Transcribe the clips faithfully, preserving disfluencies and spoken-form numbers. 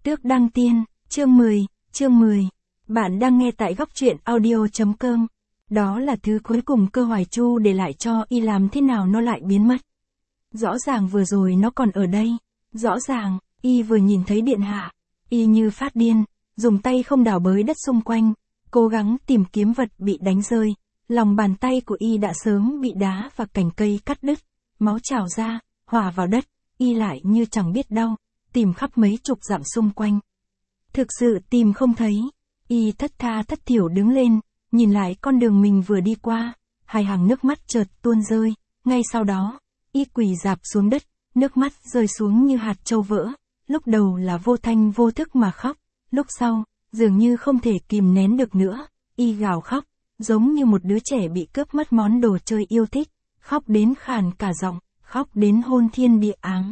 Tước Đăng Tiên, chương mười, chương mười. Bạn đang nghe tại góc truyện audio chấm com. Đó là thứ cuối cùng Cơ Hoài Chu để lại cho y, làm thế nào nó lại biến mất. Rõ ràng vừa rồi nó còn ở đây. Rõ ràng, y vừa nhìn thấy điện hạ. Y như phát điên, dùng tay không đào bới đất xung quanh, cố gắng tìm kiếm vật bị đánh rơi. Lòng bàn tay của y đã sớm bị đá và cành cây cắt đứt, máu trào ra, hòa vào đất, y lại như chẳng biết đau, tìm khắp mấy chục dặm xung quanh. Thực sự tìm không thấy, y thất tha thất thiểu đứng lên, nhìn lại con đường mình vừa đi qua, hai hàng nước mắt chợt tuôn rơi, ngay sau đó, y quỳ rạp xuống đất, nước mắt rơi xuống như hạt châu vỡ, lúc đầu là vô thanh vô thức mà khóc, lúc sau, dường như không thể kìm nén được nữa, y gào khóc, giống như một đứa trẻ bị cướp mất món đồ chơi yêu thích, khóc đến khàn cả giọng, khóc đến hôn thiên địa áng.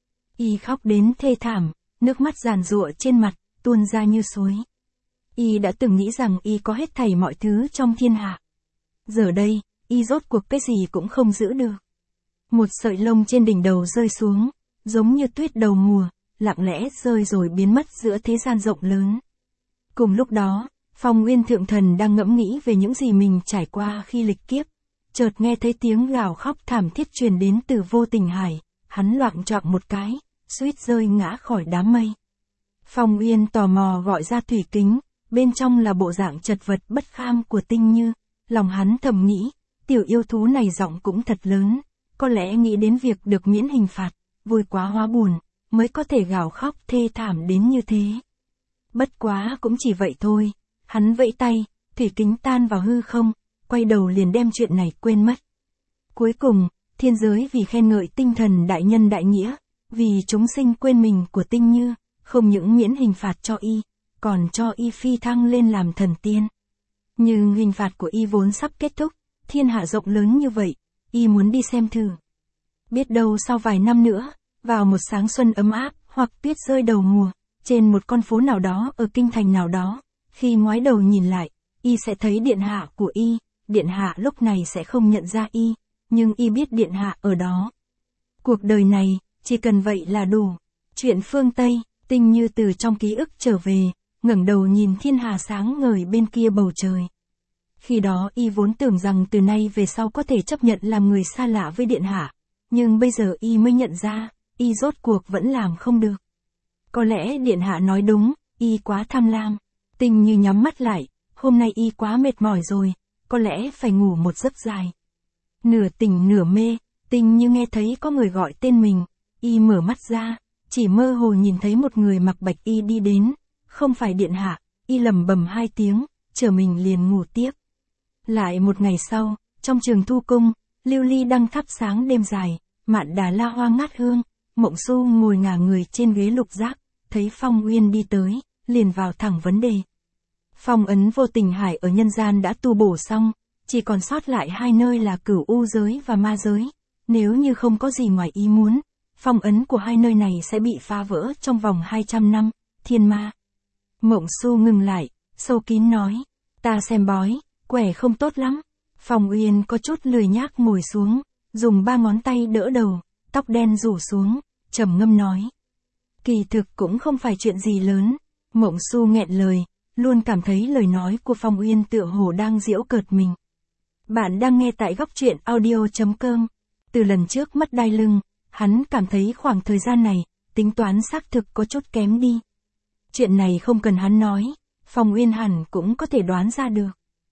Y khóc đến thê thảm, nước mắt giàn giụa trên mặt, tuôn ra như suối. Y đã từng nghĩ rằng y có hết thảy mọi thứ trong thiên hạ. Giờ đây, y rốt cuộc cái gì cũng không giữ được. Một sợi lông trên đỉnh đầu rơi xuống, giống như tuyết đầu mùa, lặng lẽ rơi rồi biến mất giữa thế gian rộng lớn. Cùng lúc đó, Phong Nguyên Thượng Thần đang ngẫm nghĩ về những gì mình trải qua khi lịch kiếp. Chợt nghe thấy tiếng gào khóc thảm thiết truyền đến từ vô tình hải, hắn loạng choạng một cái, suýt rơi ngã khỏi đám mây. Phong Nguyên tò mò gọi ra thủy kính, bên trong là bộ dạng chật vật bất kham của Tinh Như, lòng hắn thầm nghĩ, tiểu yêu thú này giọng cũng thật lớn, có lẽ nghĩ đến việc được miễn hình phạt, vui quá hóa buồn, mới có thể gào khóc thê thảm đến như thế. Bất quá cũng chỉ vậy thôi, hắn vẫy tay, thủy kính tan vào hư không, quay đầu liền đem chuyện này quên mất. Cuối cùng, thiên giới vì khen ngợi tinh thần đại nhân đại nghĩa, vì chúng sinh quên mình của Tinh Như, không những miễn hình phạt cho y, còn cho y phi thăng lên làm thần tiên. Nhưng hình phạt của y vốn sắp kết thúc, thiên hạ rộng lớn như vậy, y muốn đi xem thử. Biết đâu sau vài năm nữa, vào một sáng xuân ấm áp, hoặc tuyết rơi đầu mùa, trên một con phố nào đó ở kinh thành nào đó, khi ngoái đầu nhìn lại, y sẽ thấy điện hạ của y, điện hạ lúc này sẽ không nhận ra y, nhưng y biết điện hạ ở đó. Cuộc đời này, chỉ cần vậy là đủ. Chuyện phương Tây, Tinh Như từ trong ký ức trở về, ngẩng đầu nhìn thiên hà sáng ngời bên kia bầu trời. Khi đó y vốn tưởng rằng từ nay về sau có thể chấp nhận làm người xa lạ với điện hạ, nhưng bây giờ y mới nhận ra, y rốt cuộc vẫn làm không được. Có lẽ điện hạ nói đúng, y quá tham lam. Tinh Như nhắm mắt lại, hôm nay y quá mệt mỏi rồi, có lẽ phải ngủ một giấc dài. Nửa tỉnh nửa mê, Tinh Như nghe thấy có người gọi tên mình, y mở mắt ra, chỉ mơ hồ nhìn thấy một người mặc bạch y đi đến, không phải điện hạ, y lẩm bẩm hai tiếng, chờ mình liền ngủ tiếp. Lại một ngày sau, trong Trường Thu Cung, lưu ly đăng thắp sáng đêm dài, mạn đà la hoa ngát hương, Mộng Xu ngồi ngả người trên ghế lục giác, thấy Phong Nguyên đi tới, liền vào thẳng vấn đề. Phong ấn vô tình hải ở nhân gian đã tu bổ xong, chỉ còn sót lại hai nơi là Cửu U giới và Ma giới. Nếu như không có gì ngoài ý muốn, phong ấn của hai nơi này sẽ bị phá vỡ trong vòng hai trăm năm, thiên ma. Mộng Xu ngừng lại, sâu kín nói, ta xem bói, quẻ không tốt lắm. Phong Uyên có chút lười nhác ngồi xuống, dùng ba ngón tay đỡ đầu, tóc đen rủ xuống, trầm ngâm nói. Kỳ thực cũng không phải chuyện gì lớn. Mộng Xu nghẹn lời, luôn cảm thấy lời nói của Phong Uyên tựa hồ đang giễu cợt mình. Bạn đang nghe tại góc truyện audio chấm com. Từ lần trước mất đai lưng, hắn cảm thấy khoảng thời gian này, tính toán xác thực có chút kém đi. Chuyện này không cần hắn nói, Phong Uyên hẳn cũng có thể đoán ra được.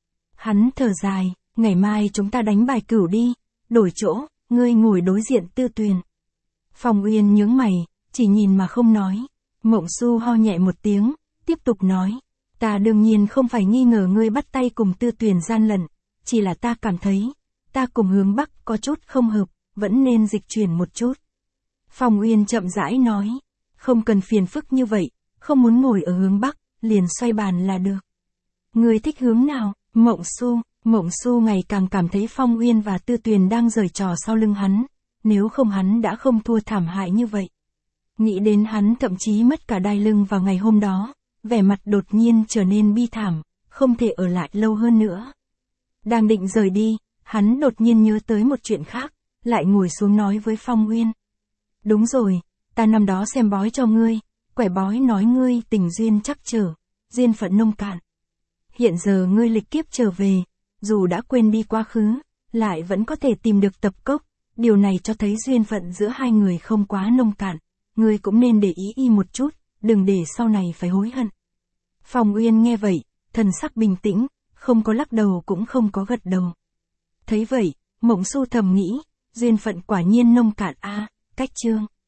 Hắn thở dài, ngày mai chúng ta đánh bài cửu đi, đổi chỗ, ngươi ngồi đối diện Tư Tuyền. Phong Uyên nhướng mày, chỉ nhìn mà không nói. Mộng Xu ho nhẹ một tiếng, tiếp tục nói, ta đương nhiên không phải nghi ngờ ngươi bắt tay cùng Tư Tuyền gian lận, chỉ là ta cảm thấy, ta cùng hướng Bắc có chút không hợp, vẫn nên dịch chuyển một chút. Phong Uyên chậm rãi nói, không cần phiền phức như vậy, không muốn ngồi ở hướng Bắc, liền xoay bàn là được. Ngươi thích hướng nào? Mộng Xu, Mộng Xu ngày càng cảm thấy Phong Uyên và Tư Tuyền đang giở trò sau lưng hắn, nếu không hắn đã không thua thảm hại như vậy. Nghĩ đến hắn thậm chí mất cả đai lưng vào ngày hôm đó, vẻ mặt đột nhiên trở nên bi thảm, không thể ở lại lâu hơn nữa. Đang định rời đi, hắn đột nhiên nhớ tới một chuyện khác, lại ngồi xuống nói với Phong Uyên. Đúng rồi, ta năm đó xem bói cho ngươi, Quẻ bói nói ngươi tình duyên chắc trở, duyên phận nông cạn. Hiện giờ ngươi lịch kiếp trở về, dù đã quên đi quá khứ, lại vẫn có thể tìm được tập cốc, điều này cho thấy duyên phận giữa hai người không quá nông cạn, ngươi cũng nên để ý y một chút, đừng để sau này phải hối hận. Phong Uyên nghe vậy, thần sắc bình tĩnh, không có lắc đầu cũng không có gật đầu. Thấy vậy, Mộng Xu thầm nghĩ, duyên phận quả nhiên nông cạn a, cách chương.